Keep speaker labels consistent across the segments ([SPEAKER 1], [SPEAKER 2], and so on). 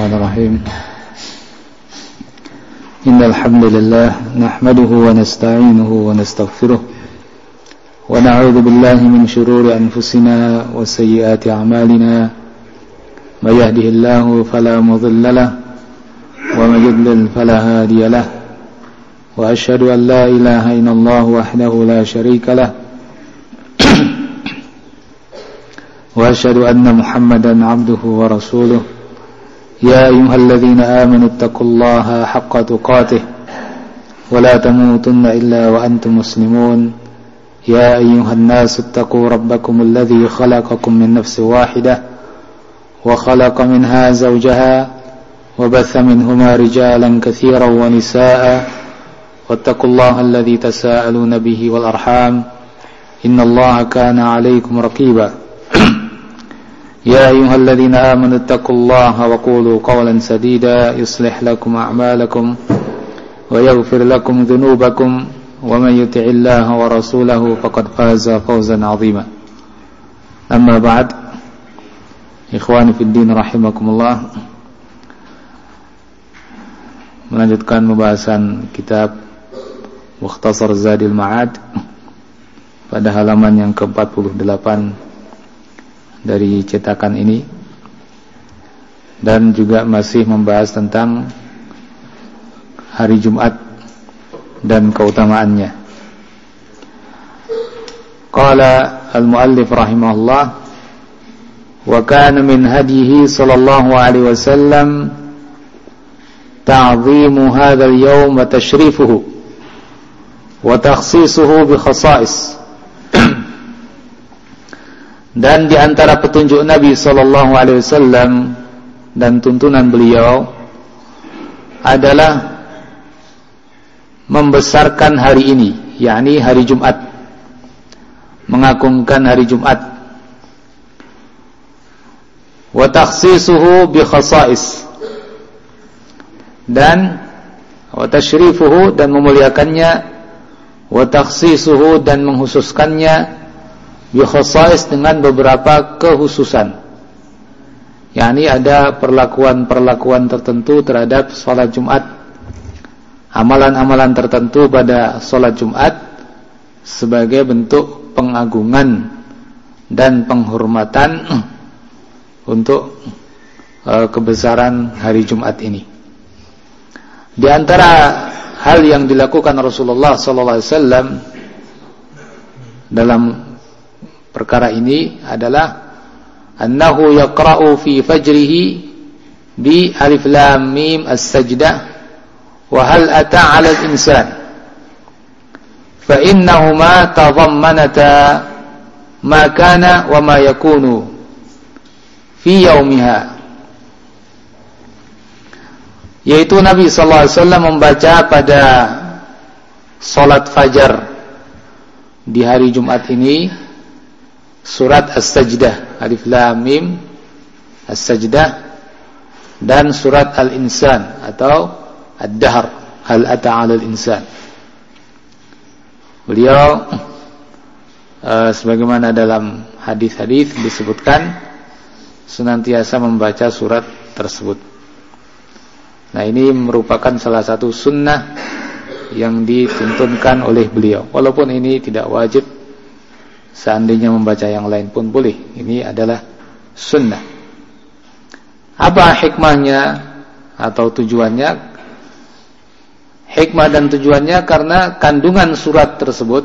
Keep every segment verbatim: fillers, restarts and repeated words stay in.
[SPEAKER 1] Bismillahirrahmanirrahim. Innal hamdalillah nahmaduhu wa nasta'inuhu wa nastaghfiruh wa na'udzu billahi min shururi anfusina wa sayyiati a'malina. May yahdihillahu fala mudilla lahu wa may yudlil fala hadiya lahu. Wa asyhadu an la ilaha illallah wahdahu la syarika lahu. Wa asyhadu anna Muhammadan 'abduhu wa rasuluh. Ya ayyuhalladzina amanu taqullaha haqqa tuqatih wa la tamutunna illa wa antum muslimun. Ya ayyuhan nasu taqu rabbakumul ladzi khalaqakum min nafsin wahidah wa khalaqa minha zawjaha wa batha minhuma rijalan katsiran wa nisaa'a wattaqullaha alladzi tasaaluna bihi wal arham innallaha kana 'alaykum raqiba. يا أيها الذين آمنوا اتقوا الله وقولوا قولا سديدا يصلح لكم أعمالكم ويغفر لكم ذنوبكم ومن يطع الله ورسوله فقد فاز فوزا عظيما. أما بعد إخواني في الدين رحمكم الله. Melanjutkan pembahasan kitab Mukhtasar Zadil Ma'ad pada halaman yang ke empat puluh delapan dari cetakan ini, dan juga masih membahas tentang hari Jumat dan keutamaannya. Qala al-muallif rahimahullah, wa kana min hadihi sallallahu alaihi wasallam ta'zimu hadzal yawm wa tashrifuhu wa takhsisuhu bi khasa'is. Dan di antara petunjuk Nabi sallallahu alaihi wasallam dan tuntunan beliau adalah membesarkan hari ini, yakni hari Jumat, mengagungkan hari Jumat. Wa takhsisuhu bi khasa'is, dan wa tashrifuhu, dan memuliakannya, wa takhsisuhu, dan menghususkannya, bi khasa'is, dengan beberapa kekhususan. yakni ada perlakuan-perlakuan tertentu terhadap salat Jumat, amalan-amalan tertentu pada salat Jumat sebagai bentuk pengagungan dan penghormatan untuk uh, kebesaran hari Jumat ini. Di antara hal yang dilakukan Rasulullah sallallahu alaihi wasallam dalam perkara ini adalah annahu yaqra'u fi fajrihi bi alif lam mim as-sajdah wa hal ata 'ala al-insan fa innahuma tadammanata ma kana wa ma yakunu fi yaumiha, yaitu Nabi sallallahu alaihi wasallam membaca pada salat fajar di hari Jumat ini surat As-Sajdah, Alif Lam Mim As-Sajdah, dan surat Al-Insan atau Ad-Dahr, Hal Ata 'alal Insan. Beliau uh, sebagaimana dalam hadis-hadis disebutkan senantiasa membaca surat tersebut. Nah, ini merupakan salah satu sunnah yang dituntunkan oleh beliau. Walaupun ini tidak wajib, seandainya membaca yang lain pun boleh. Ini adalah sunnah. Apa hikmahnya atau tujuannya? Hikmah dan tujuannya karena kandungan surat tersebut,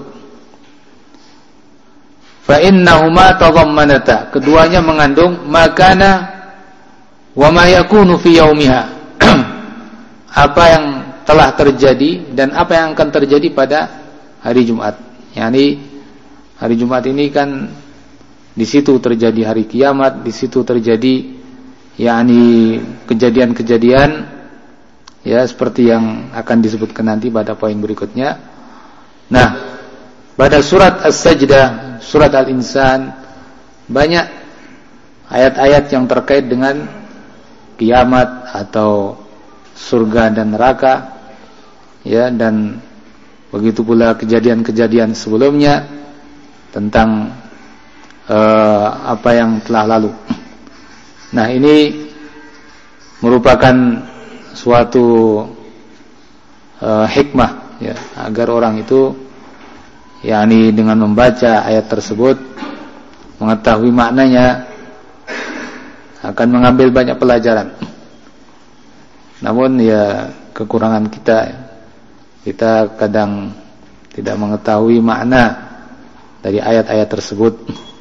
[SPEAKER 1] fa innahuma tadammanata, keduanya mengandung makana wa ma yakunu fi yaumiha, apa yang telah terjadi dan apa yang akan terjadi pada hari Jumat. yakni hari Jumat ini kan di situ terjadi hari kiamat, di situ terjadi yakni kejadian-kejadian ya seperti yang akan disebutkan nanti pada poin berikutnya. Nah, pada surat As-Sajdah, surat Al-Insan, banyak ayat-ayat yang terkait dengan kiamat atau surga dan neraka, ya, dan begitu pula kejadian-kejadian sebelumnya tentang uh, apa yang telah lalu. Nah, ini merupakan suatu uh, hikmah ya, agar orang itu yakni dengan membaca ayat tersebut mengetahui maknanya akan mengambil banyak pelajaran. Namun ya kekurangan kita, kita kadang tidak mengetahui makna dari ayat-ayat tersebut,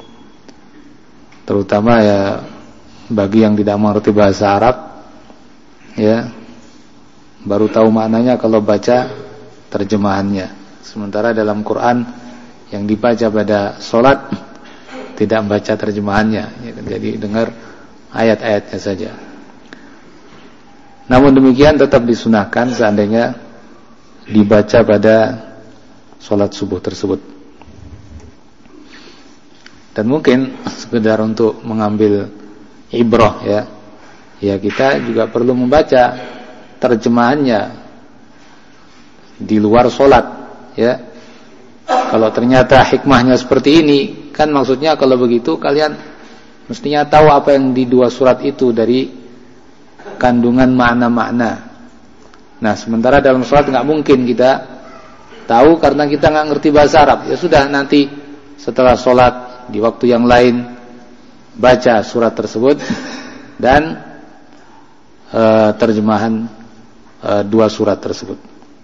[SPEAKER 1] terutama ya bagi yang tidak mengerti bahasa Arab, ya baru tahu maknanya kalau baca terjemahannya. Sementara dalam Quran yang dibaca pada sholat tidak membaca terjemahannya, ya, jadi dengar ayat-ayatnya saja. Namun demikian tetap disunahkan seandainya dibaca pada sholat subuh tersebut. Dan mungkin sekedar untuk mengambil ibrah ya, ya kita juga perlu membaca terjemahannya di luar sholat ya. Kalau ternyata hikmahnya seperti ini, kan maksudnya kalau begitu kalian mestinya tahu apa yang di dua surat itu dari kandungan makna-makna. Nah sementara dalam sholat nggak mungkin kita tahu karena kita nggak ngerti bahasa Arab. Ya sudah, nanti setelah sholat di waktu yang lain baca surat tersebut dan e, terjemahan e, dua surat tersebut.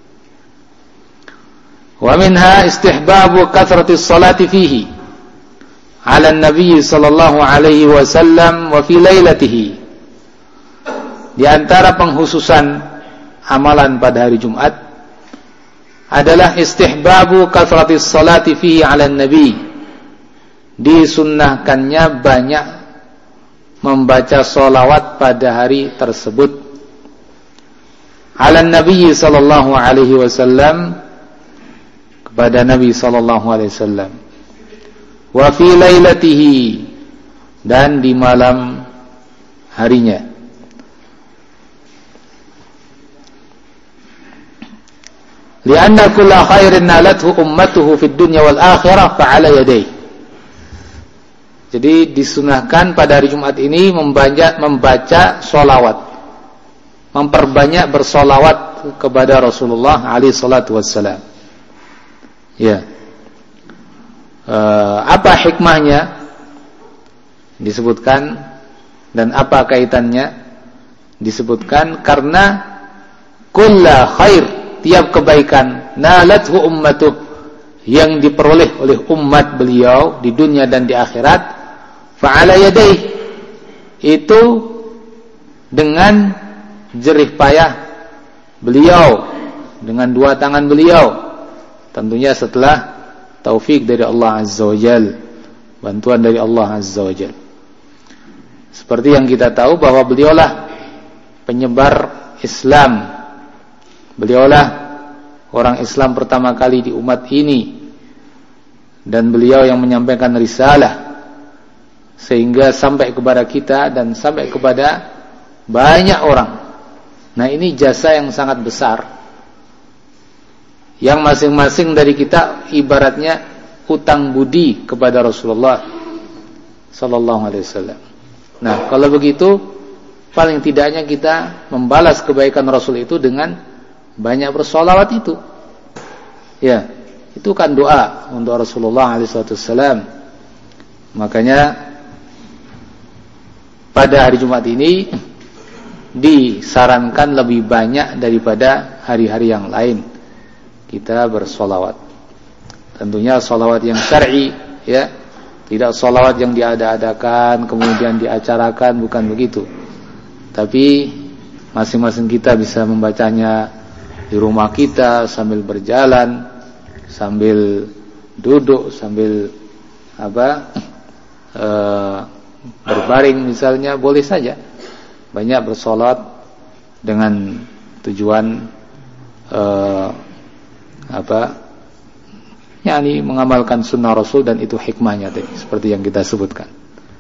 [SPEAKER 1] Wa minha istihbabu kathratis salati fihi ala an-nabiy sallallahu alaihi wasallam wa fi lailatihi. Di antara penghususan amalan pada hari Jumat adalah istihbabu kathratis salati fihi ala an-nabiy. Disunnahkannya banyak membaca sholawat pada hari tersebut ala Nabi sallallahu alaihi wasallam, kepada Nabi sallallahu alaihi wasallam, wa fi lailatihi, dan di malam harinya. Lianna kulla khairin nalathu ummatuhu fid dunya wal akhirah fa'ala yadayhi. Jadi disunahkan pada hari Jumat ini membaca, membaca sholawat, memperbanyak bersolawat kepada Rasulullah alaihi salatu wassalam. Ya, e, apa hikmahnya disebutkan dan apa kaitannya disebutkan karena kulla khair, tiap kebaikan, nalathu ummatuh, yang diperoleh oleh umat beliau di dunia dan di akhirat, fa'ala yadayh, itu dengan jerih payah beliau, dengan dua tangan beliau, tentunya setelah taufik dari Allah Azza wa Jal, bantuan dari Allah Azza wa Jal. Seperti yang kita tahu bahwa beliaulah penyebar Islam, beliaulah orang Islam pertama kali di umat ini, dan beliau yang menyampaikan risalah sehingga sampai kepada kita dan sampai kepada banyak orang. Nah ini jasa yang sangat besar, yang masing-masing dari kita ibaratnya hutang budi kepada Rasulullah sallallahu alaihi wasallam. Nah kalau begitu, paling tidaknya kita membalas kebaikan Rasul itu dengan banyak bersolawat itu. Ya, itu kan doa untuk Rasulullah alaihi wasallam. Makanya pada hari Jumat ini disarankan lebih banyak daripada hari-hari yang lain kita bersolawat. Tentunya solawat yang syar'i ya, tidak solawat yang diada-adakan kemudian diacarakan, bukan begitu. Tapi masing-masing kita bisa membacanya di rumah kita, sambil berjalan, sambil duduk, sambil apa e, berbaring misalnya, boleh saja. Banyak bersolat dengan tujuan uh, apa? yakni mengamalkan sunnah Rasul, dan itu hikmahnya tadi seperti yang kita sebutkan.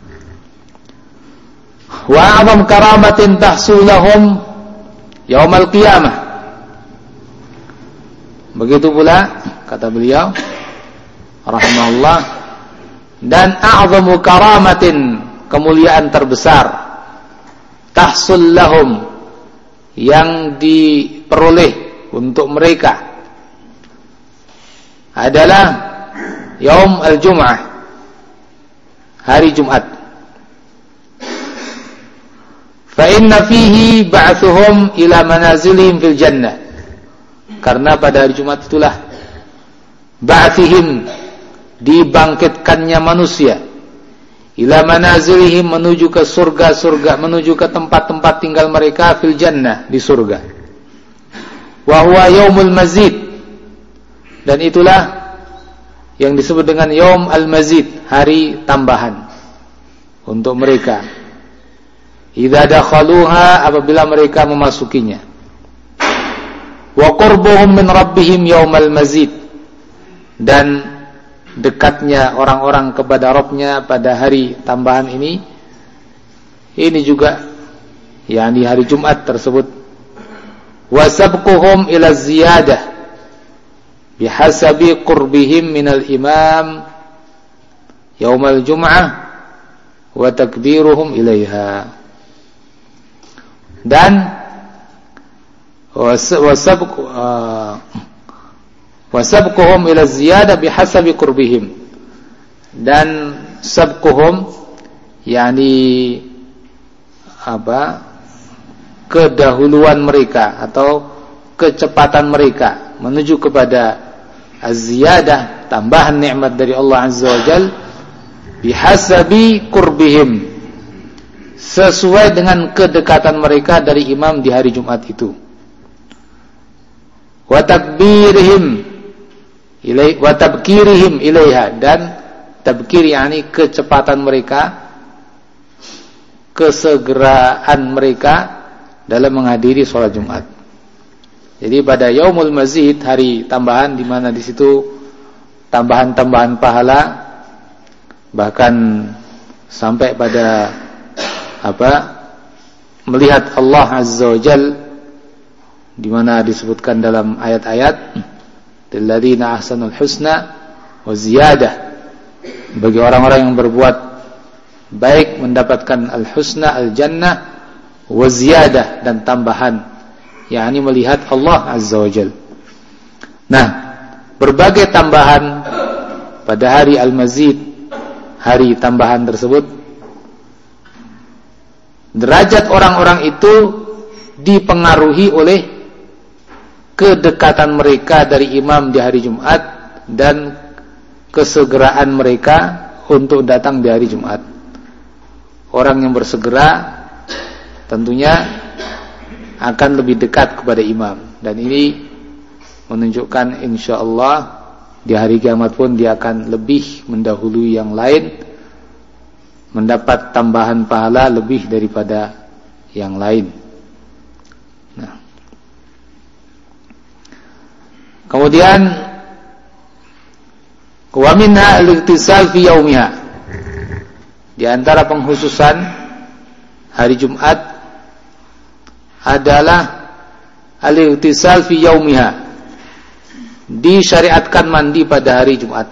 [SPEAKER 1] Wa a'zam karamatin tahsul lahum yaumal qiyamah. Begitu pula kata beliau rahimahullah, dan a'zamu karamatin, kemuliaan terbesar, tahsul lahum, yang diperoleh untuk mereka adalah yaum al-jum'ah, hari Jumat. Fa inna fihi ba'thuhum ila manazilihim fil jannah. Karena pada hari Jumat itulah ba'thihim, dibangkitkannya manusia, ila manazilihim, menuju ke surga-surga, menuju ke tempat-tempat tinggal mereka fil jannah, di surga. Wa huwa yaumul mazid, dan itulah yang disebut dengan yaum al-mazid, hari tambahan untuk mereka. Idza dakhaluha, apabila mereka memasukinya. Wa qurbuhum min rabbihim yaumal mazid, dan dekatnya orang-orang kepada Rabbnya pada hari tambahan ini, ini juga yakni hari Jumat tersebut. Wa sabquhum ila ziyadah bihasabi qurbihim minal imam yaumal jum'ah wa takbiruhum ilaiha. Dan wasabq uh, wasabquhum ila ziyadah bihasabi qurbihim, dan sabquhum yakni apa, kedahuluan mereka atau kecepatan mereka menuju kepada az-ziyadah, tambahan nikmat dari Allah Azza wa Jalla, bihasabi qurbihim, sesuai dengan kedekatan mereka dari imam di hari Jumat itu. Wa takbirihim ilai wa tabkirihim ilaiha, dan tabkir yakni kecepatan mereka, kesegeraan mereka dalam menghadiri sholat Jumat. Jadi pada yaumul mazid, hari tambahan, di mana di situ tambahan-tambahan pahala, bahkan sampai pada apa, melihat Allah Azza wa Jalla, di mana disebutkan dalam ayat-ayat lilladzina ahsanul husna wa ziyadah, bagi orang-orang yang berbuat baik mendapatkan al-husna, al-jannah, wa ziyadah, dan tambahan, yakni melihat Allah Azza wa Jalla. Nah, berbagai tambahan pada hari al-mazid, hari tambahan tersebut, derajat orang-orang itu dipengaruhi oleh kedekatan mereka dari imam di hari Jumat dan kesegeraan mereka untuk datang di hari Jumat. Orang yang bersegera tentunya akan lebih dekat kepada imam, dan ini menunjukkan insyaallah di hari kiamat pun dia akan lebih mendahului yang lain, mendapat tambahan pahala lebih daripada yang lain. Nah, kemudian wa minha al-iktisal fi yaumiha, di antara pengkhususan hari Jumat adalah al-iktisal fi yaumiha, disyariatkan mandi pada hari Jumat.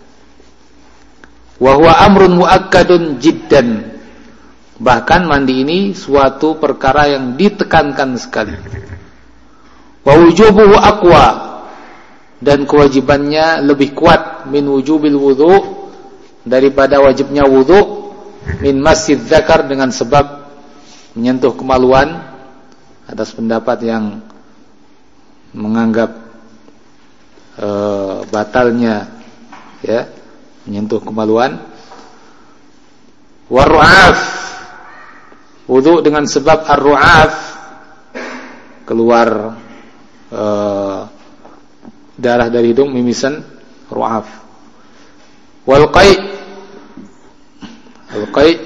[SPEAKER 1] Wa huwa amrun muakkadun jiddan, bahkan mandi ini suatu perkara yang ditekankan sekali. Wa wujubuhu aqwa, dan kewajibannya lebih kuat min wujubil wudu, daripada wajibnya wudu, min masjid dzakar, dengan sebab menyentuh kemaluan, atas pendapat yang menganggap e, batalnya ya menyentuh kemaluan. Waru'af, wudu dengan sebab ar-ru'af, keluar e, darah dari hidung, mimisan, ru'af. Wal qai', al qai'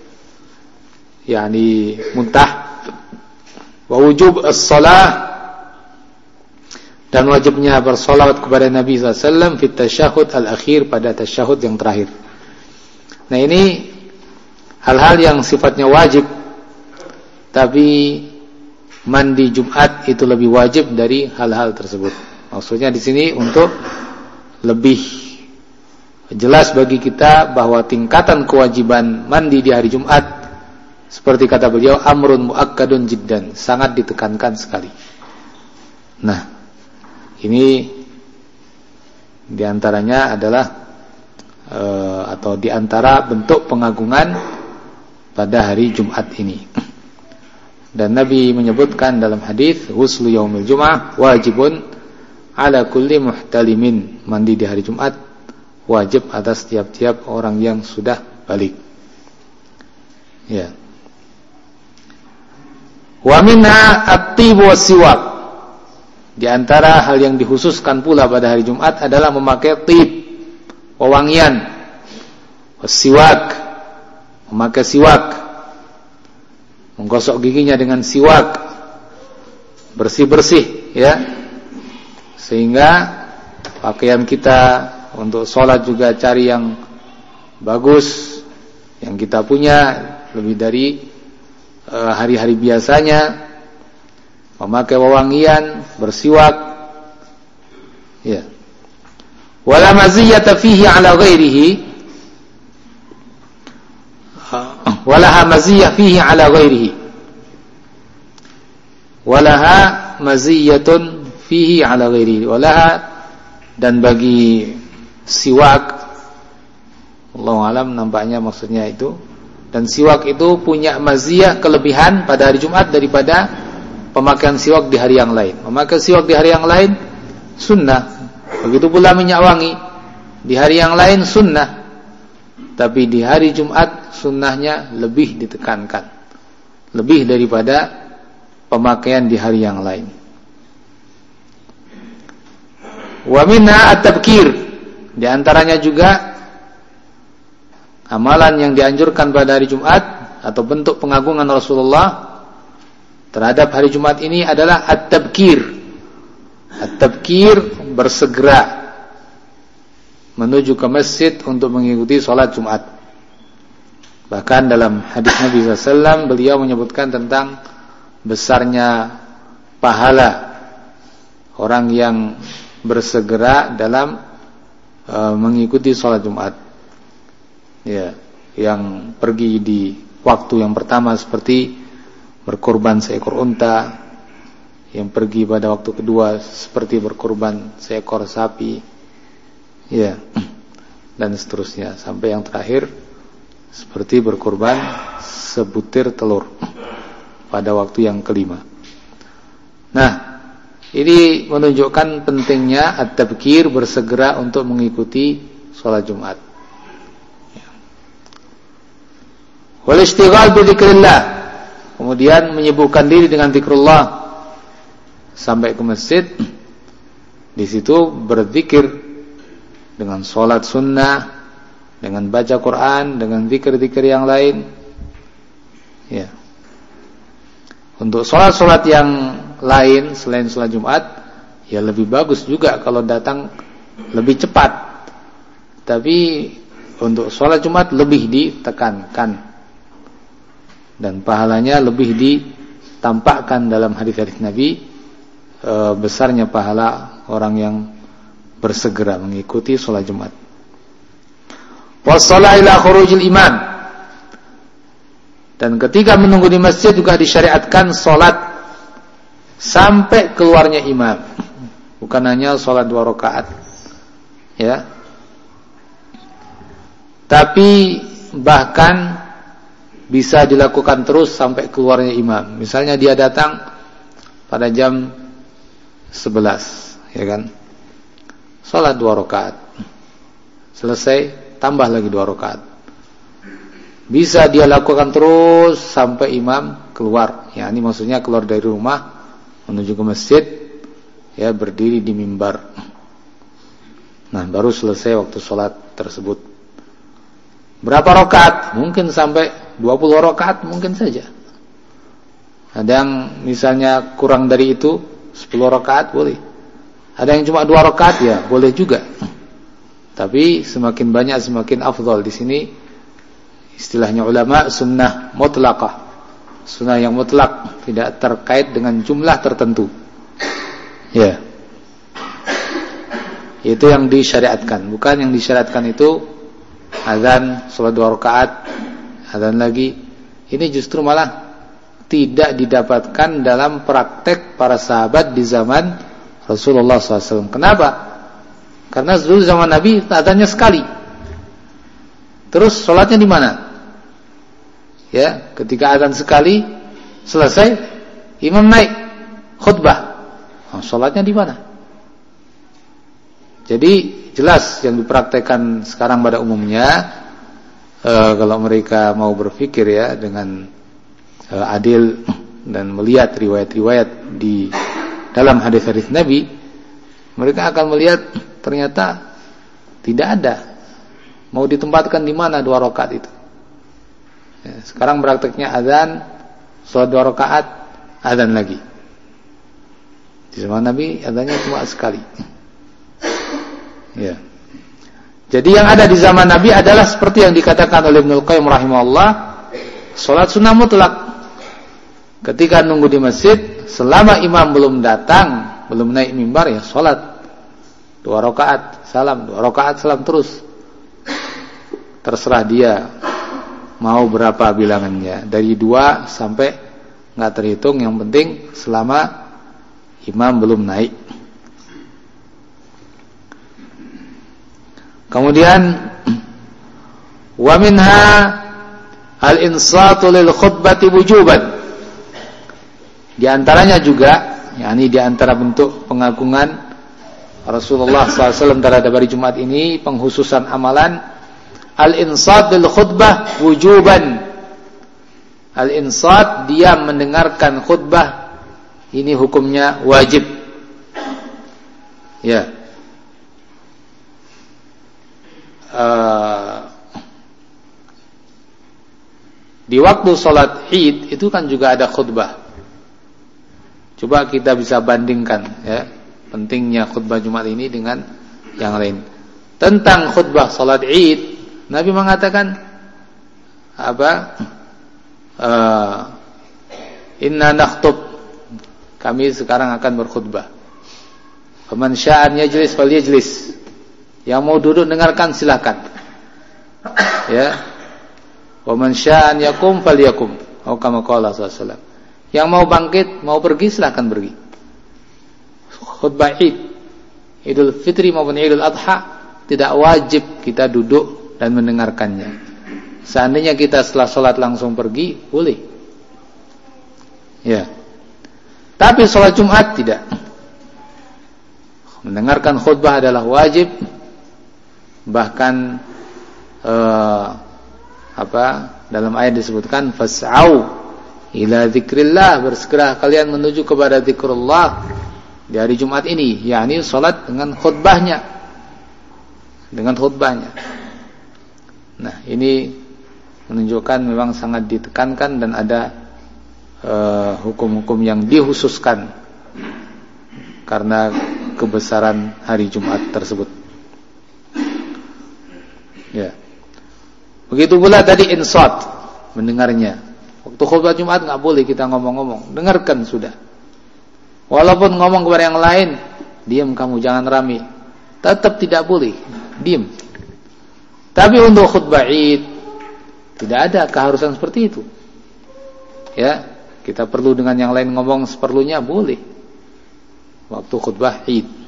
[SPEAKER 1] yakni muntah. Wa wujub as-salah, dan wajibnya bersolawat kepada Nabi sallallahu alaihi wasallam fit tasyahud al-akhir, pada tasyahud yang terakhir. Nah, ini hal-hal yang sifatnya wajib, tapi mandi Jumat itu lebih wajib dari hal-hal tersebut. Maksudnya di sini untuk lebih jelas bagi kita bahwa tingkatan kewajiban mandi di hari Jumat seperti kata beliau, amrun muakkadun jiddan, sangat ditekankan sekali. Nah, ini diantaranya adalah e, atau diantara bentuk pengagungan pada hari Jumat ini. Dan Nabi menyebutkan dalam hadis, ghuslu yaumil jum'ah wajibun ala kulli muhtalimin, mandi di hari Jumat wajib atas tiap-tiap orang yang sudah balik. Ya. Wa minha at-tib was-siwak. Di antara hal yang dikhususkan pula pada hari Jumat adalah memakai tib, wewangian, was-siwak, memakai siwak, menggosok giginya dengan siwak, bersih-bersih, ya. Sehingga pakaian kita untuk sholat juga cari yang bagus, yang kita punya lebih dari hari-hari biasanya, memakai wewangian, bersiwak, ya. Wala maziyata fihi ala ghairihi, walaha maziyah fihi ala ghairihi, walaha maziyatun fihi ala ghairihi, walaha, dan bagi siwak, Allahu alam nampaknya maksudnya itu. Dan siwak itu punya maziyah, kelebihan pada hari Jumat daripada pemakaian siwak di hari yang lain. Memakai siwak di hari yang lain sunnah. Begitu pula minyak wangi di hari yang lain sunnah. Tapi di hari Jumat sunnahnya lebih ditekankan, lebih daripada pemakaian di hari yang lain. Wa minha at-tabkir. Di antaranya juga amalan yang dianjurkan pada hari Jumat atau bentuk pengagungan Rasulullah terhadap hari Jumat ini adalah at-tabkir. At-tabkir, bersegera menuju ke masjid untuk mengikuti sholat Jumat. Bahkan dalam hadis Nabi sallallahu alaihi wasallam beliau menyebutkan tentang besarnya pahala orang yang bersegera dalam uh, mengikuti sholat Jumat. Ya, yang pergi di waktu yang pertama seperti berkorban seekor unta, yang pergi pada waktu kedua seperti berkorban seekor sapi, ya, dan seterusnya sampai yang terakhir seperti berkorban sebutir telur pada waktu yang kelima. Nah, ini menunjukkan pentingnya at-tabkir, bersegera untuk mengikuti sholat Jumat. Wal istighal bi dzikrillah, kemudian menyibukkan diri dengan zikrullah sampai ke masjid. Di situ berzikir dengan sholat sunnah, dengan baca Quran, dengan zikir-zikir yang lain. Ya. Untuk sholat-sholat yang lain selain sholat Jumat, ya lebih bagus juga kalau datang lebih cepat. Tapi untuk sholat Jumat lebih ditekankan. Dan pahalanya lebih ditampakkan dalam hadis-hadis Nabi, e, besarnya pahala orang yang bersegera mengikuti sholat Jumat. Wassalah ila khurujil imam, dan ketika menunggu di masjid juga disyariatkan sholat sampai keluarnya imam, bukan hanya sholat dua rakaat, ya, tapi bahkan bisa dilakukan terus sampai keluarnya imam. Misalnya dia datang pada jam sebelas, ya kan, sholat dua rakaat, selesai tambah lagi dua rakaat. Bisa dia lakukan terus sampai imam keluar. Ya, ini maksudnya keluar dari rumah menuju ke masjid, ya, berdiri di mimbar. Nah, baru selesai waktu sholat tersebut. Berapa rakaat? Mungkin sampai dua puluh rakaat mungkin saja. Ada yang misalnya kurang dari itu, sepuluh rakaat boleh. Ada yang cuma dua rakaat, ya boleh juga. Tapi semakin banyak semakin afdal. Di sini istilahnya ulama sunnah mutlaqah, sunnah yang mutlak, tidak terkait dengan jumlah tertentu. Ya, itu yang disyariatkan. Bukan yang disyariatkan itu azan sholat dua rakaat, azan lagi, Ini justru malah tidak didapatkan dalam praktek para sahabat di zaman Rasulullah shallallahu alaihi wasallam. Kenapa? Karena dulu zaman Nabi adanya sekali. Terus sholatnya di mana? Ya, ketika azan sekali selesai, imam naik khutbah. Nah, sholatnya di mana? Jadi jelas yang dipraktekkan sekarang pada umumnya, e, kalau mereka mau berpikir ya dengan e, adil dan melihat riwayat-riwayat di dalam hadis-hadis Nabi, mereka akan melihat ternyata tidak ada. Mau ditempatkan di mana dua rakaat itu? Ya, sekarang prakteknya azan, sholat dua rakaat, azan lagi. Di zaman Nabi azannya cuma sekali. Ya. Jadi yang ada di zaman Nabi adalah seperti yang dikatakan oleh Ibnu Qayyim rahimahullah, salat sunnah mutlak. Ketika nunggu di masjid, selama imam belum datang, belum naik mimbar, ya salat dua rakaat, salam, dua rakaat, salam terus. Terserah dia mau berapa bilangannya, dari dua sampai enggak terhitung, yang penting selama imam belum naik. Kemudian wa minha al-insatu lil khutbati wujuban. Di antaranya juga, yakni di antara bentuk pengagungan Rasulullah shallallahu alaihi wasallam terhadap hari Jumat ini, penghususan amalan al-insat lil khutbah wujuban. Al-insat, dia mendengarkan khutbah, ini hukumnya wajib. Ya. Uh, di waktu sholat Id itu kan juga ada khutbah. Coba kita bisa bandingkan ya, pentingnya khutbah Jumat ini dengan yang lain. Tentang khutbah sholat Id, Nabi mengatakan apa? Uh, Inna nakhtub, kami sekarang akan berkhutbah. Faman sya'an yajlis falyajlis. Yang mau duduk dengarkan silakan. Ya. Wa man sya'an yakum falyakum. Atau kama qala sallallahu alaihi wasallam. Yang mau bangkit, mau pergi silakan pergi. Khutbah Id, Idul Fitri maupun Idul Adha, tidak wajib kita duduk dan mendengarkannya. Seandainya kita setelah sholat langsung pergi, boleh. Ya. Tapi sholat Jumat tidak. Mendengarkan khutbah adalah wajib. Bahkan eh, apa dalam ayat disebutkan fas'au ila dzikrillah, bersegera kalian menuju kepada zikrullah di hari Jumat ini, yakni salat dengan khutbahnya, dengan khutbahnya. Nah, ini menunjukkan memang sangat ditekankan dan ada eh, hukum-hukum yang dikhususkan karena kebesaran hari Jumat tersebut. Ya. Begitu pula tadi insat, mendengarnya. Waktu khutbah Jumat enggak boleh kita ngomong-ngomong, dengarkan sudah. Walaupun ngomong kepada yang lain, diam kamu, jangan rame. Tetap tidak boleh, diam. Tapi untuk khutbah Id tidak ada keharusan seperti itu. Ya, kita perlu dengan yang lain ngomong seperlunya, boleh. Waktu khutbah Id.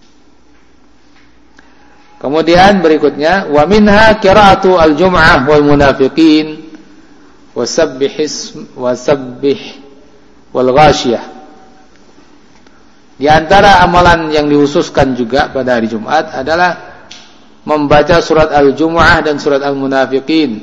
[SPEAKER 1] Kemudian berikutnya, wa minha qira'atu al-jum'ah wal munafiqin wasabbih wasabbih wal ghashiyah. Di antara amalan yang dihususkan juga pada hari Jumat adalah membaca surat al-jum'ah dan surat al-munafiqin,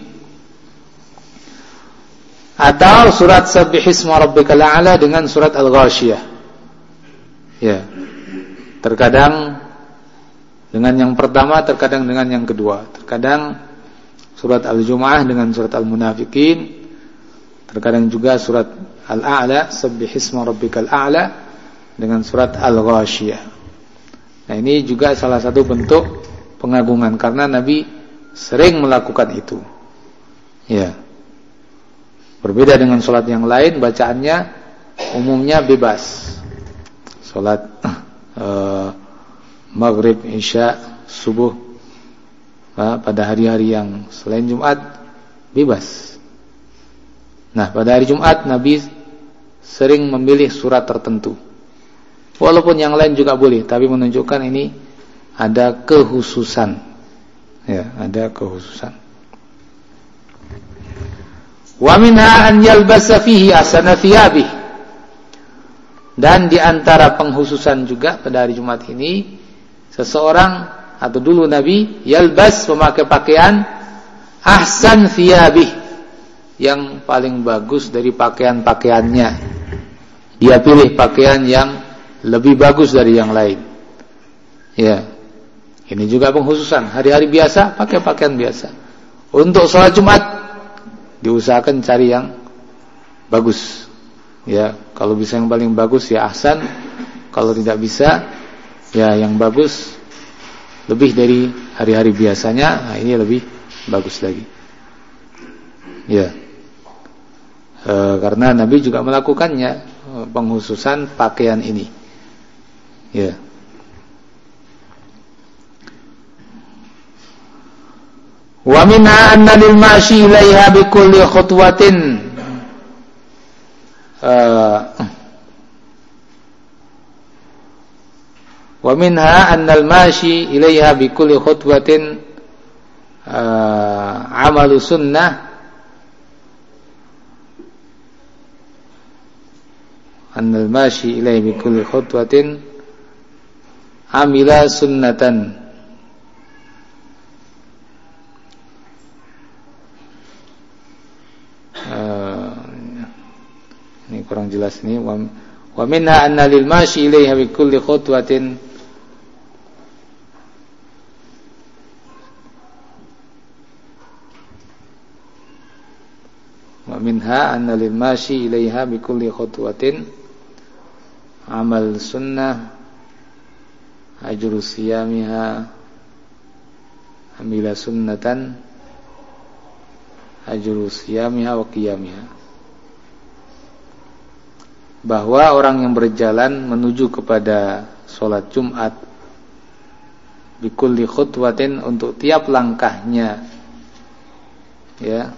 [SPEAKER 1] atau surat sabbihisma rabbikal a'la dengan surat al-ghashiyah. Ya. Terkadang dengan yang pertama, terkadang dengan yang kedua. Terkadang surat Al-Jumu'ah dengan surat Al-Munafiqin, terkadang juga surat Al-A'la, Sabbihisma Rabbikal A'la dengan surat Al-Ghashiyah. Nah, ini juga salah satu bentuk pengagungan karena Nabi sering melakukan itu. Ya. Berbeda dengan salat yang lain, bacaannya umumnya bebas. Salat uh, Maghrib, Isya, Subuh, nah, pada hari-hari yang selain Jumat bebas. Nah, pada hari Jumat Nabi sering memilih surat tertentu. Walaupun yang lain juga boleh, tapi menunjukkan ini ada kekhususan. Ya, ada kekhususan. Wa minha an yalbasa fihi ahsana thiyabih. Dan di antara pengkhususan juga pada hari Jumat ini, seseorang atau dulu Nabi yalbas, memakai pakaian ahsan thiyabih, yang paling bagus dari pakaian-pakaiannya. Dia pilih pakaian yang lebih bagus dari yang lain. Ya. Ini juga pengkhususan. Hari-hari biasa pakai pakaian biasa. Untuk sholat Jumat diusahakan cari yang bagus. Ya, kalau bisa yang paling bagus ya ahsan. Kalau tidak bisa ya yang bagus lebih dari hari-hari biasanya. Nah, ini lebih bagus lagi. Ya. E, karena Nabi juga melakukannya, pengkhususan pakaian ini. Ya. Wa minha anna lil mashi ilaiha bi kulli khutwatin uh, wa minha anna al mashi ilaiha bi kulli khutwatin uh, amalu sunnah anna al mashi ilaiha bi kulli khutwatin amila sunnatan. Uh, ini kurang jelas ini. Wa, wa minha anna lil mashi ilaiha bi kulli khutwatin wa minha anna lil mashi ilaiha bi kulli khutwatin amal sunnah ajru siyamiha amila sunnatan ajru siyamiha wa qiyamiha. Bahwa orang yang berjalan menuju kepada sholat Jumat bikulli khutwatin, untuk tiap langkahnya, ya,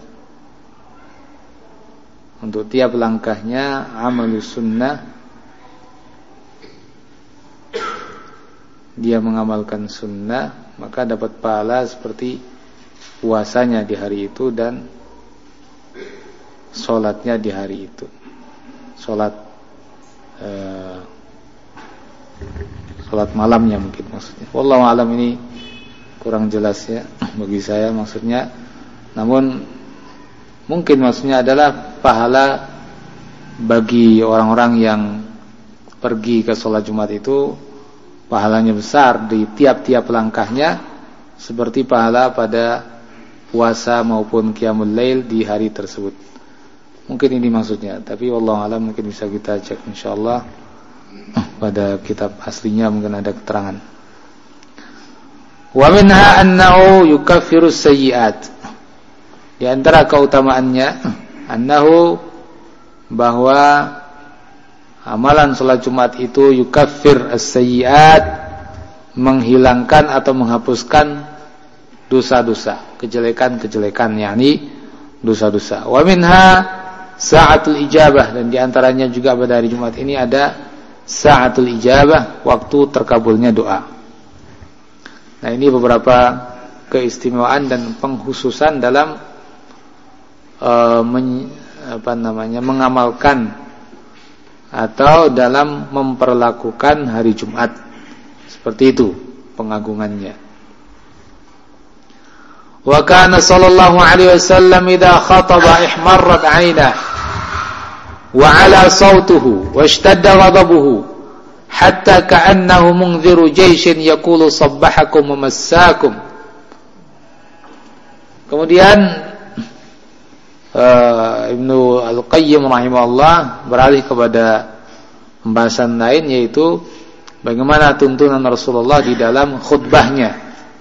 [SPEAKER 1] untuk tiap langkahnya amalus sunnah, dia mengamalkan sunnah, maka dapat pahala seperti puasanya di hari itu dan sholatnya di hari itu. Sholat uh, sholat malamnya mungkin maksudnya. Wallahu alam, ini kurang jelas ya bagi saya maksudnya. Namun mungkin maksudnya adalah pahala bagi orang-orang yang pergi ke sholat Jumat itu, pahalanya besar di tiap-tiap langkahnya, seperti pahala pada puasa maupun qiyamul lail di hari tersebut. Mungkin ini maksudnya, tapi wallahu alam, mungkin bisa kita cek insyaallah pada kitab aslinya, mungkin ada keterangan. Wa minha annahu yukaffiru sayyi'at. Di antara keutamaannya annahu, bahwa amalan salat Jumat itu yukaffir as-sayyi'at, menghilangkan atau menghapuskan dosa-dosa, kejelekan-kejelekan, yakni dosa-dosa. Wa minha sa'atul ijabah, dan diantaranya juga pada hari Jumat ini ada sa'atul ijabah, waktu terkabulnya doa. Nah, ini beberapa keistimewaan dan pengkhususan dalam uh, men, apa namanya mengamalkan atau dalam memperlakukan hari Jumat. Seperti itu pengagungannya. Wa kana sallallahu alaihi wasallam idza khataba ihmarrat 'ainah wa 'ala sawtuhu wa ishtadda ghadabuhu hatta ka'annahu munziru jayshin yaqulu sabbahakum wa massakum. Kemudian uh, Ibnu Al-Qayyim rahimahullah beralih kepada pembahasan lain, yaitu bagaimana tuntunan Rasulullah di dalam khutbahnya.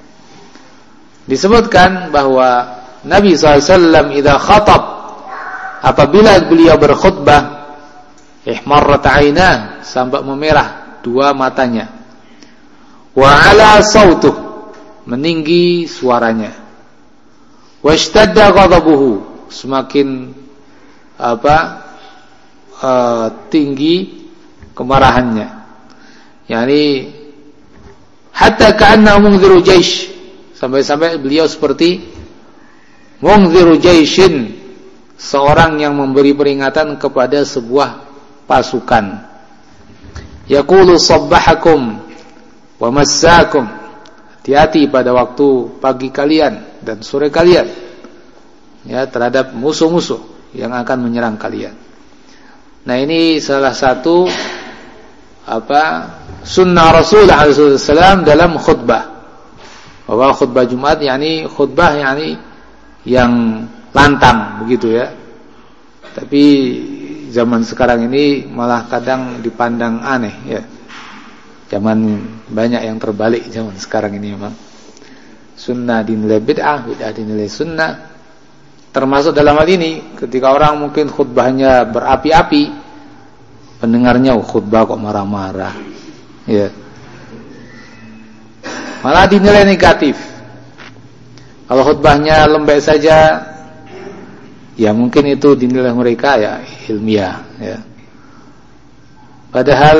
[SPEAKER 1] Disebutkan bahwa Nabi shallallahu alaihi wasallam idza khatab, apabila beliau berkhutbah, ihmarrat 'ainah, sampai memerah dua matanya, wa 'ala sautuh, meninggi suaranya, wa ishtadda ghadabuhu, semakin apa uh, tinggi kemarahannya. Yani hatta ka'anna mungziru jaish, sampai-sampai beliau seperti mungziru jaishin, seorang yang memberi peringatan kepada sebuah pasukan. Yaqulu sabbahakum wa massakum, hati-hati pada waktu pagi kalian dan sore kalian, ya, terhadap musuh-musuh yang akan menyerang kalian. Nah, ini salah satu apa sunnah Rasulullah shallallahu alaihi wasallam dalam khutbah. Bahwa khutbah Jumat yakni khutbah yakni yang lantang begitu ya. Tapi zaman sekarang ini malah kadang dipandang aneh ya. Zaman banyak yang terbalik zaman sekarang ini memang. Sunnah dinilai bid'ah, bid'ah dinilai sunnah. Termasuk dalam hal ini ketika orang mungkin khutbahnya berapi-api, pendengarnya oh, khutbah kok marah-marah. Ya. Malah dinilai negatif. Kalau khutbahnya lembek saja, ya mungkin itu dinilai mereka ya ilmiah ya. Padahal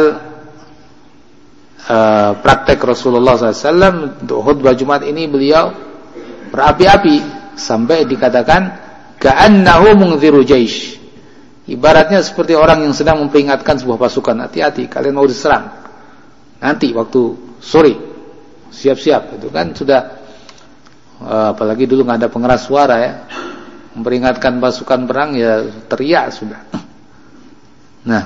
[SPEAKER 1] uh, praktek Rasulullah shallallahu alaihi wasallam untuk khutbah Jumat ini beliau berapi-api sampai dikatakan ka'annahu mungziru jaish. Ibaratnya seperti orang yang sedang memperingatkan sebuah pasukan, hati-hati kalian mau diserang. Nanti waktu sore siap-siap, itu kan sudah uh, apalagi dulu nggak ada pengeras suara ya. Memperingatkan pasukan perang ya teriak sudah. Nah,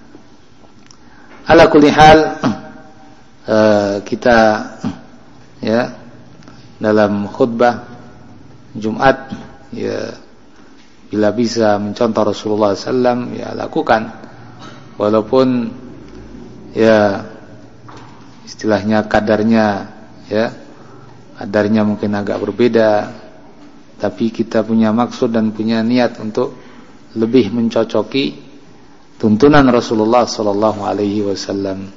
[SPEAKER 1] ala kulli hal uh, kita ya dalam khutbah Jumat ya bila bisa mencontoh Rasulullah shallallahu alaihi wasallam ya lakukan, walaupun ya istilahnya kadarnya ya kadarnya mungkin agak berbeda, tapi kita punya maksud dan punya niat untuk lebih mencocoki tuntunan Rasulullah sallallahu alaihi wasallam.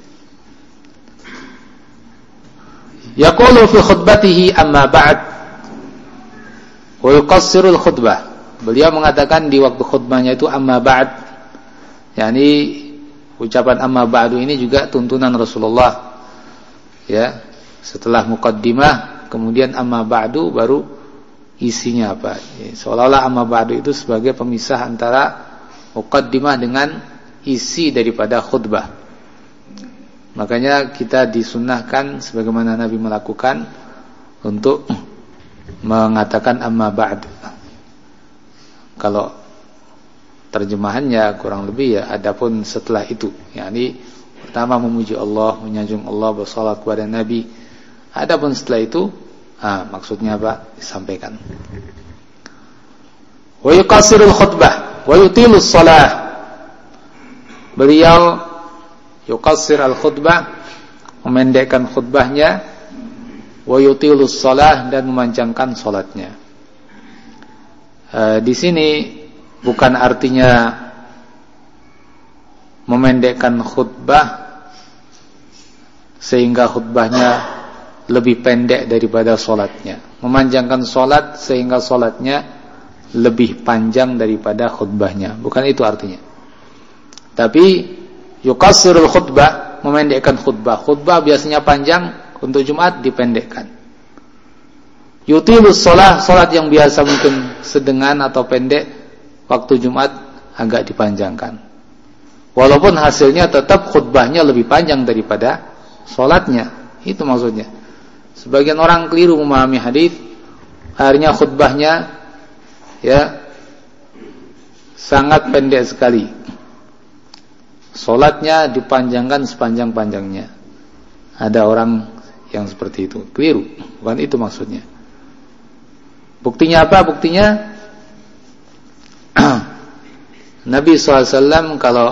[SPEAKER 1] Yaqulu fi khutbatihi amma ba'd wa yuqassiru al-khutbah. Beliau mengatakan di waktu khutbahnya itu amma ba'd, yakni ucapan amma ba'du ini juga tuntunan Rasulullah. Ya, setelah muqaddimah kemudian amma ba'du baru isinya apa? Seolah-olah amma ba'du itu sebagai pemisah antara muqaddimah dengan isi daripada khutbah. Makanya kita disunnahkan sebagaimana Nabi melakukan untuk mengatakan amma ba'd. Kalau terjemahannya kurang lebih ya adapun setelah itu, yakni pertama memuji Allah, menyanjung Allah, bersalat kepada Nabi. Adapun setelah itu ah, maksudnya apa? Disampaikan. Wa yuqassirul khutbah wa yutilus shalah. Beliau yuqassir al-khutbah, memendekkan khutbahnya, wa yutilus shalah, dan memanjangkan salatnya. E, di sini bukan artinya memendekkan khutbah sehingga khutbahnya lebih pendek daripada salatnya, memanjangkan salat sehingga salatnya lebih panjang daripada khutbahnya, bukan itu artinya. Tapi yuqassirul khutbah, memendekkan khutbah. Khutbah biasanya panjang, untuk Jumat dipendekkan. Yutilus shalah, salat yang biasa mungkin sedengan atau pendek, waktu Jumat agak dipanjangkan. Walaupun hasilnya tetap khutbahnya lebih panjang daripada salatnya. Itu maksudnya. Sebagian orang keliru memahami hadis, akhirnya khutbahnya ya sangat pendek sekali. Salatnya dipanjangkan sepanjang-panjangnya. Ada orang yang seperti itu. Keliru. Bukan itu maksudnya. Buktinya apa? Buktinya Nabi shallallahu alaihi wasallam kalau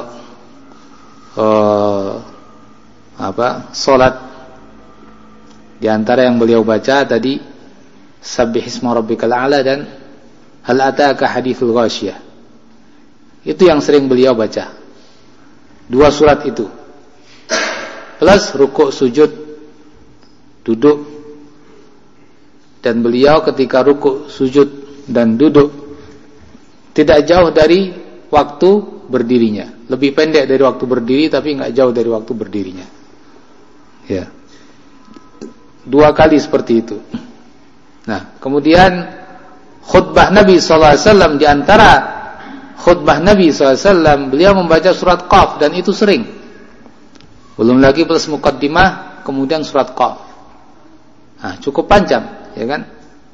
[SPEAKER 1] uh, apa salat, di antara yang beliau baca tadi Sabbihisma rabbikal a'la dan Hal ataka hadithul ghasyiyah. Itu yang sering beliau baca. Dua surat itu. Plus rukuk, sujud, duduk. Dan beliau ketika rukuk, sujud dan duduk tidak jauh dari waktu berdirinya. Lebih pendek dari waktu berdiri tapi enggak jauh dari waktu berdirinya. Ya. Dua kali seperti itu. Nah, kemudian khutbah Nabi sallallahu alaihi wasallam, di antara khutbah Nabi sallallahu alaihi wasallam beliau membaca surat Qaf, dan itu sering. Belum lagi plus muqaddimah, kemudian surat Qaf. Nah, cukup panjang, ya kan?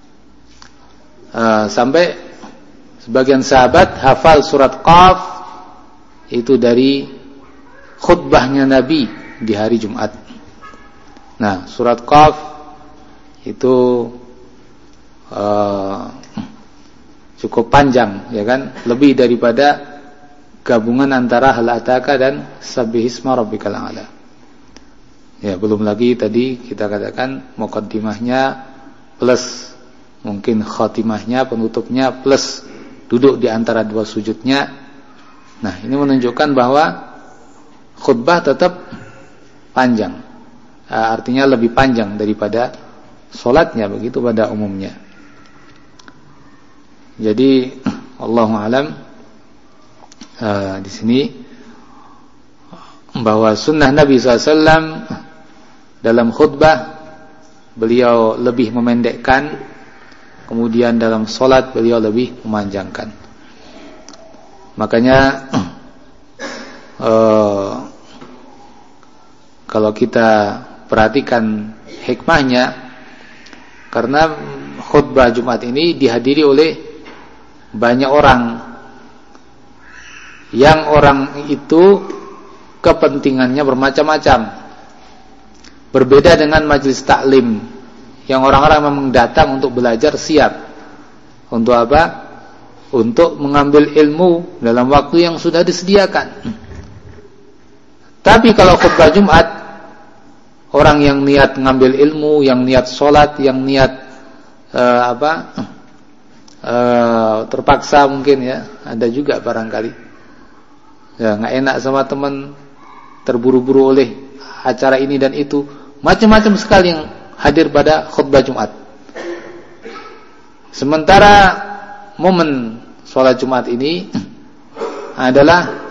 [SPEAKER 1] Uh, sampai sebagian sahabat hafal surat Qaf itu dari khutbahnya Nabi di hari Jumat. Nah, surat Qaf itu uh, cukup panjang, ya kan? Lebih daripada gabungan antara Hal Ataka dan Sabbihisma Rabbikal A'la. Ya, belum lagi tadi kita katakan muqaddimahnya plus mungkin khatimahnya, penutupnya, plus duduk di antara dua sujudnya. Nah, ini menunjukkan bahwa khutbah tetap panjang. Artinya lebih panjang daripada sholatnya, begitu pada umumnya. Jadi Allahu a'lam, uh, di sini bahwa sunnah Nabi sallallahu alaihi wasallam dalam khutbah beliau lebih memendekkan, kemudian dalam sholat beliau lebih memanjangkan. Makanya uh, kalau kita perhatikan hikmahnya, karena khutbah Jumat ini dihadiri oleh banyak orang, yang orang itu kepentingannya bermacam-macam. Berbeda dengan majelis taklim, yang orang-orang memang datang untuk belajar, siap. Untuk apa? Untuk mengambil ilmu dalam waktu yang sudah disediakan. Tapi kalau khutbah Jumat, orang yang niat mengambil ilmu, yang niat sholat, yang niat uh, apa uh, terpaksa mungkin, ya, ada juga barangkali, ya, nggak enak sama teman, terburu-buru oleh acara ini dan itu, macam-macam sekali yang hadir pada khutbah Jumat. Sementara momen sholat Jumat ini adalah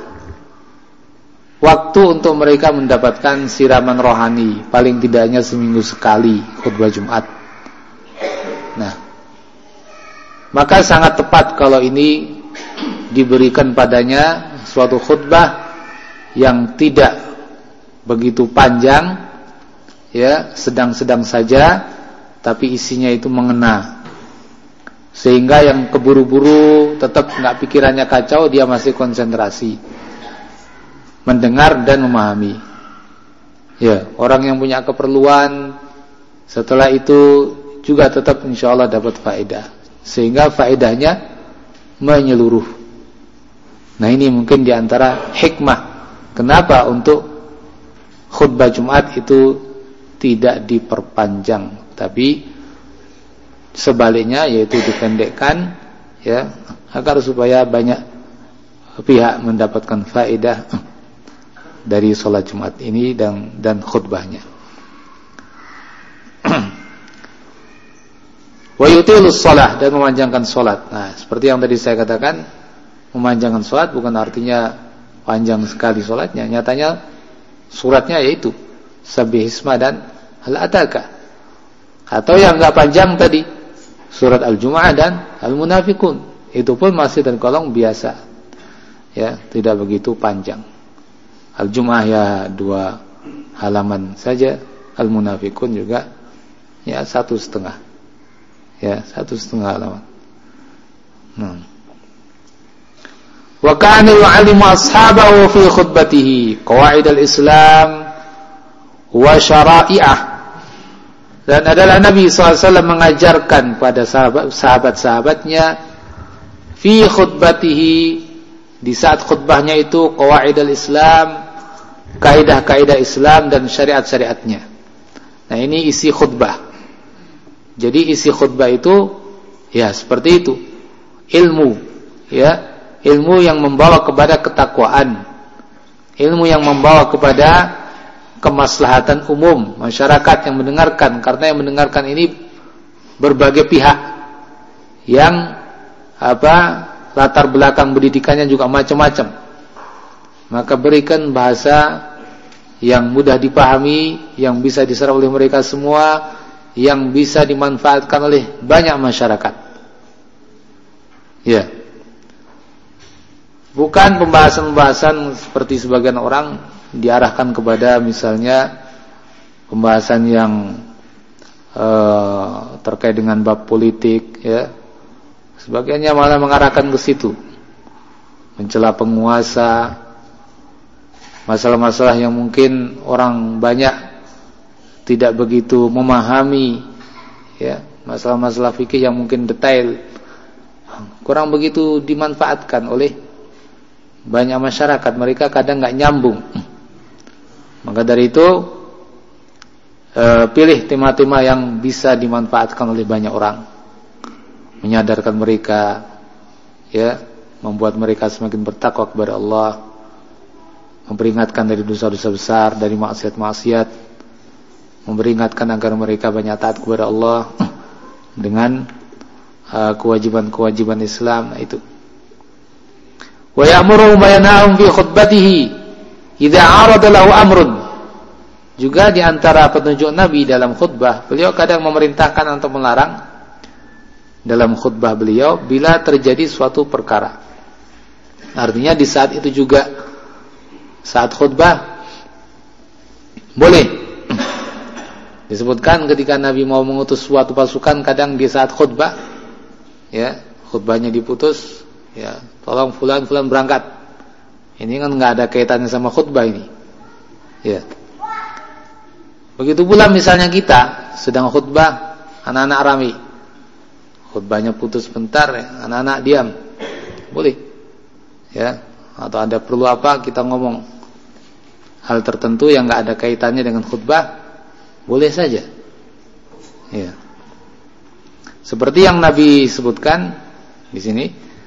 [SPEAKER 1] waktu untuk mereka mendapatkan siraman rohani, paling tidaknya seminggu sekali khutbah Jumat. Nah, maka sangat tepat kalau ini diberikan padanya suatu khutbah yang tidak begitu panjang, ya, sedang-sedang saja, tapi isinya itu mengena, sehingga yang keburu-buru tetap nggak, pikirannya kacau, dia masih konsentrasi mendengar dan memahami. Ya, orang yang punya keperluan setelah itu juga tetap insyaallah dapat faedah, sehingga faedahnya menyeluruh. Nah, ini mungkin diantara hikmah kenapa untuk khutbah Jumat itu tidak diperpanjang, tapi sebaliknya, yaitu dipendekkan, ya, agar supaya banyak pihak mendapatkan faedah dari sholat Jumat ini dan dan khutbahnya. Wa yutilus shalah, dan memanjangkan sholat. Nah, seperti yang tadi saya katakan, memanjangkan sholat bukan artinya panjang sekali sholatnya. Nyatanya suratnya yaitu Sabbihisma dan Hal Ataka. Atau yang enggak panjang tadi, surat Al-Jumu'ah dan Al-Munafiqun, itu pun masih tergolong biasa, ya, tidak begitu panjang. Al-Jumu'ah ya dua halaman saja, Al-Munafiqun juga ya satu setengah, ya satu setengah halaman. Hmm. Wa kana yu'allimu ashabahu fi khutbatihi qawaid al-Islam wa syara'i'ah. Dan adalah Nabi sallallahu alaihi wasallam mengajarkan pada sahabat-sahabatnya fi khutbatihi, di saat khutbahnya itu, qawaid al-Islam, kaidah-kaidah Islam dan syariat-syariatnya. Nah, ini isi khutbah. Jadi isi khutbah itu ya seperti itu. Ilmu, ya, ilmu yang membawa kepada ketakwaan, ilmu yang membawa kepada kemaslahatan umum masyarakat yang mendengarkan, karena yang mendengarkan ini berbagai pihak yang apa latar belakang pendidikannya juga macam-macam. Maka berikan bahasa yang mudah dipahami, yang bisa diserap oleh mereka semua, yang bisa dimanfaatkan oleh banyak masyarakat. Ya. Bukan pembahasan-pembahasan seperti sebagian orang diarahkan kepada misalnya pembahasan yang uh, terkait dengan bab politik, ya. Sebagiannya malah mengarahkan ke situ, mencela penguasa, masalah-masalah yang mungkin orang banyak tidak begitu memahami, ya, masalah-masalah fikih yang mungkin detail kurang begitu dimanfaatkan oleh banyak masyarakat. Mereka kadang nggak nyambung. Maka dari itu eh, pilih tema-tema yang bisa dimanfaatkan oleh banyak orang, menyadarkan mereka, ya, membuat mereka semakin bertakwa kepada Allah, memperingatkan dari dosa-dosa besar, dari maksiat-maksiat, memperingatkan agar mereka banyak taat kepada Allah dengan uh, kewajiban-kewajiban Islam. Nah, itu. Wa ya'muru ma yanahum fi khutbatihi idza 'arada lahu amrun. Juga di antara petunjuk Nabi dalam khutbah, beliau kadang memerintahkan atau melarang dalam khutbah beliau bila terjadi suatu perkara. Artinya di saat itu juga, saat khutbah boleh disebutkan ketika Nabi mau mengutus suatu pasukan, kadang di saat khutbah, ya, khutbahnya diputus, ya, tolong fulan fulan berangkat. Ini kan nggak ada kaitannya sama khutbah ini, ya. Begitu pula misalnya kita sedang khutbah, anak-anak rame, khutbahnya putus bentar, ya, anak-anak diam, boleh, ya. Atau ada perlu apa kita ngomong hal tertentu yang nggak ada kaitannya dengan khutbah, boleh saja, ya. Seperti yang Nabi sebutkan di sini,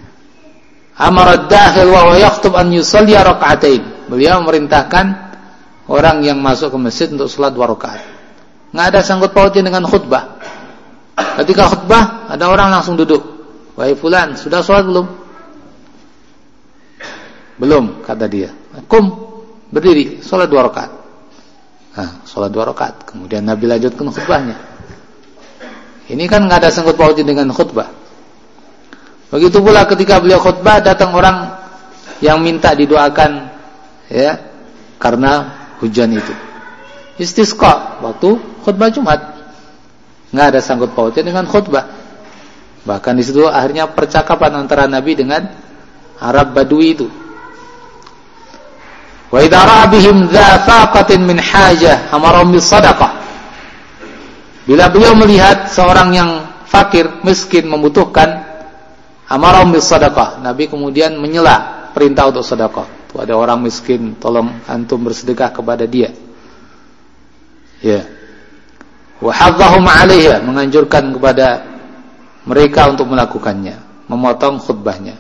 [SPEAKER 1] amara ad-dakhil wa huwa yakhthub an yusalli rak'atain. Beliau memerintahkan orang yang masuk ke masjid untuk salat dua rakaat. Nggak ada sangkut pautnya dengan khutbah. Ketika khutbah ada orang langsung duduk. Wahai fulan, sudah salat belum? Belum, kata dia. Kum, berdiri, salat dua rakaat. Nah, salat dua rakaat. Kemudian Nabi lanjutkan khutbahnya. Ini kan nggak ada sangkut pautnya dengan khutbah. Begitu pula ketika beliau khutbah, datang orang yang minta didoakan, ya, karena hujan itu. Istisqa waktu khutbah Jumat, nggak ada sangkut pautnya dengan khutbah. Bahkan di situ akhirnya percakapan antara Nabi dengan Arab Badui itu. Wa idza ra'a bihim dza faqatin min hajah amarahum bis shadaqah. Bila beliau melihat seorang yang fakir, miskin, membutuhkan, amarahum bis shadaqah. Nabi kemudian menyela perintah untuk sedekah. Tuh ada orang miskin, tolong antum bersedekah kepada dia. Ya. Wa hadzahum 'alaiha, menganjurkan kepada mereka untuk melakukannya, memotong khutbahnya.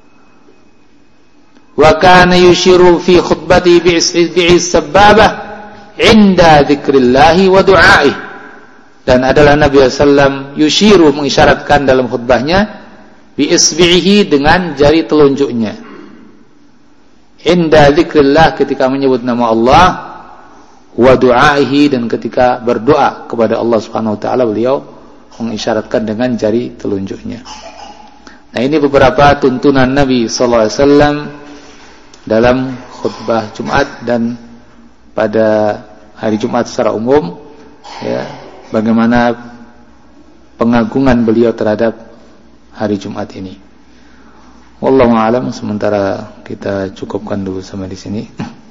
[SPEAKER 1] Wa kana yushiru fi khutbati bi'isbi'i sababah 'inda dzikrillah wa du'a'i. Dan adalah Nabi sallallahu alaihi wasallam yushiru, mengisyaratkan dalam khutbahnya bi'isbi'ihi, dengan jari telunjuknya. Inda dzikrillah, ketika menyebut nama Allah, wa du'aihi, dan ketika berdoa kepada Allah Subhanahu wa taala, beliau mengisyaratkan dengan jari telunjuknya. Nah, ini beberapa tuntunan Nabi sallallahu alaihi wasallam dalam khutbah Jumat dan pada hari Jumat secara umum, ya, bagaimana pengagungan beliau terhadap hari Jumat ini. Wallahu a'lam. Sementara kita cukupkan dulu sampai di sini.